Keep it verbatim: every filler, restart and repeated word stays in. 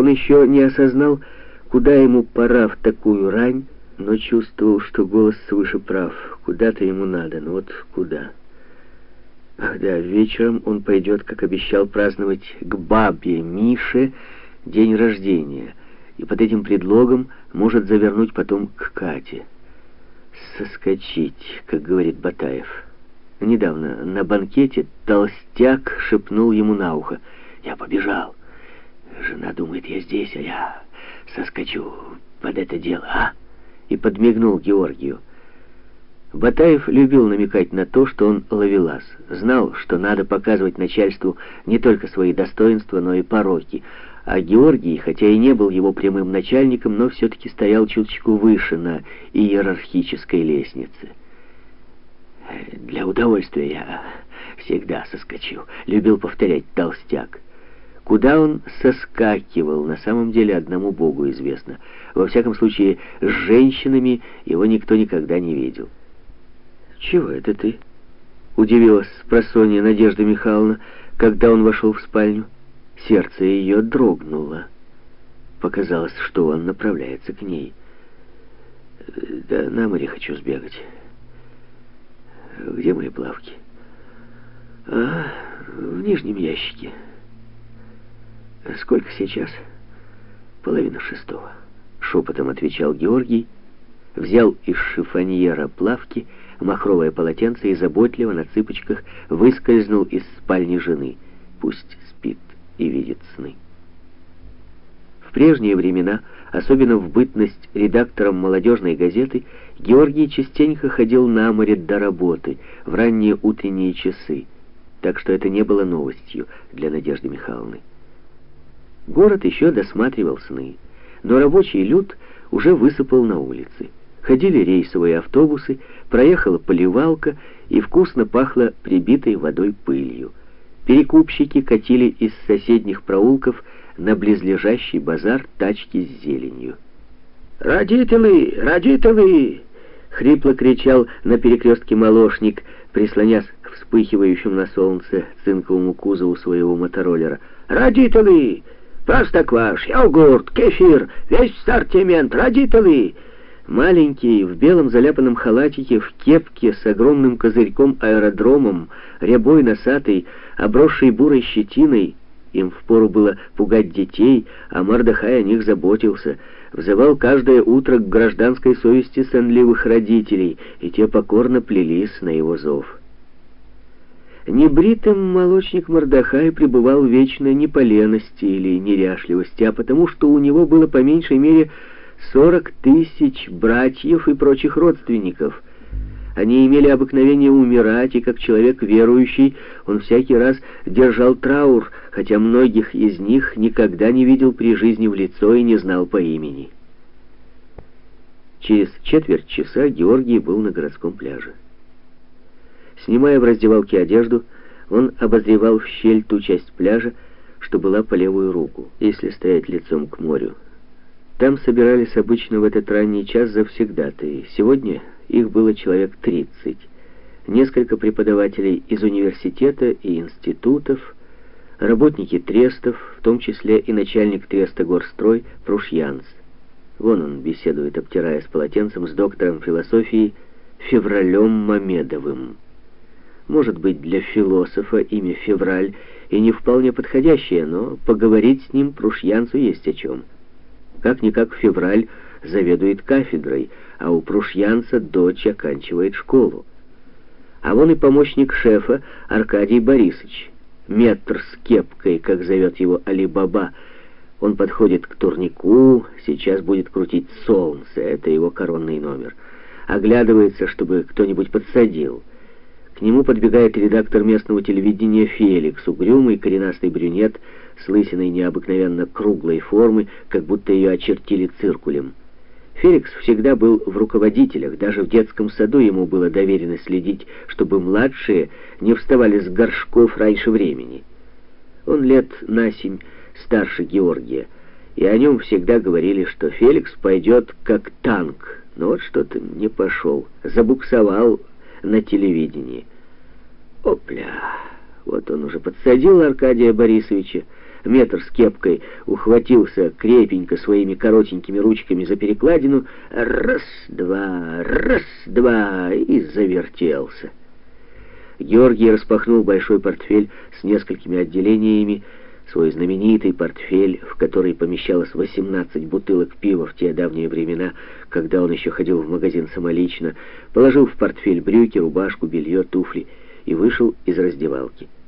Он еще не осознал, куда ему пора в такую рань, но чувствовал, что голос свыше прав. Куда-то ему надо, но вот куда? Ах да, вечером он пойдет, как обещал, праздновать к бабе Мише день рождения, и под этим предлогом может завернуть потом к Кате. Соскочить, как говорит Батаев. Недавно на банкете толстяк шепнул ему на ухо: «Я побежал. Жена думает, я здесь, а я соскочу под это дело, а?» И подмигнул Георгию. Батаев любил намекать на то, что он ловелас. Знал, что надо показывать начальству не только свои достоинства, но и пороки. А Георгий, хотя и не был его прямым начальником, но все-таки стоял чуточку выше на иерархической лестнице. «Для удовольствия я всегда соскочу», — любил повторять толстяк. Куда он соскакивал, на самом деле одному Богу известно. Во всяком случае, с женщинами его никто никогда не видел. «Чего это ты?» — удивилась спросонья Надежда Михайловна, когда он вошел в спальню. Сердце ее дрогнуло. Показалось, что он направляется к ней. «Да на море хочу сбегать». «Где мои плавки?» «А, в нижнем ящике». «Сколько сейчас?» «Половина шестого», — шепотом отвечал Георгий, взял из шифоньера плавки, махровое полотенце и заботливо на цыпочках выскользнул из спальни жены. Пусть спит и видит сны. В прежние времена, особенно в бытность редактором молодежной газеты, Георгий частенько ходил на море до работы, в ранние утренние часы, так что это не было новостью для Надежды Михайловны. Город еще досматривал сны, но рабочий люд уже высыпал на улицы. Ходили рейсовые автобусы, проехала поливалка и вкусно пахло прибитой водой пылью. Перекупщики катили из соседних проулков на близлежащий базар тачки с зеленью. «Родители! Родители!» — хрипло кричал на перекрестке молочник, прислонясь к вспыхивающему на солнце цинковому кузову своего мотороллера. «Родители! Простокваш, йогурт, кефир, весь ассортимент! Родители!» Маленький, в белом заляпанном халатике, в кепке с огромным козырьком-аэродромом, рябой носатый, обросший бурой щетиной, им впору было пугать детей, а Мордехай о них заботился, взывал каждое утро к гражданской совести сонливых родителей, и те покорно плелись на его зов. Небритым молочник Мордехай пребывал вечно не по лености или неряшливости, а потому что у него было по меньшей мере сорок тысяч братьев и прочих родственников. Они имели обыкновение умирать, и как человек верующий, он всякий раз держал траур, хотя многих из них никогда не видел при жизни в лицо и не знал по имени. Через четверть часа Георгий был на городском пляже. Снимая в раздевалке одежду, он обозревал в щель ту часть пляжа, что была по левую руку, если стоять лицом к морю. Там собирались обычно в этот ранний час завсегдатаи. Сегодня их было человек тридцать. Несколько преподавателей из университета и институтов, работники трестов, в том числе и начальник треста Горстрой Прушьянц. Вон он беседует, обтираясь полотенцем, с доктором философии Февралем Мамедовым. Может быть, для философа имя Февраль и не вполне подходящее, но поговорить с ним Прушьянцу есть о чем. Как-никак Февраль заведует кафедрой, а у Прушьянца дочь оканчивает школу. А вон и помощник шефа Аркадий Борисович, метр с кепкой, как зовет его Али-Баба. Он подходит к турнику, сейчас будет крутить солнце, это его коронный номер. Оглядывается, чтобы кто-нибудь подсадил. К нему подбегает редактор местного телевидения Феликс, угрюмый коренастый брюнет с лысиной необыкновенно круглой формы, как будто ее очертили циркулем. Феликс всегда был в руководителях, даже в детском саду ему было доверено следить, чтобы младшие не вставали с горшков раньше времени. Он лет на семь старше Георгия, и о нем всегда говорили, что Феликс пойдет как танк, но вот что-то не пошел, забуксовал на телевидении. Опля! Вот он уже подсадил Аркадия Борисовича, метр с кепкой, ухватился крепенько своими коротенькими ручками за перекладину, раз-два, раз-два, и завертелся. Георгий распахнул большой портфель с несколькими отделениями, свой знаменитый портфель, в который помещалось восемнадцать бутылок пива в те давние времена, когда он еще ходил в магазин самолично, положил в портфель брюки, рубашку, белье, туфли и вышел из раздевалки.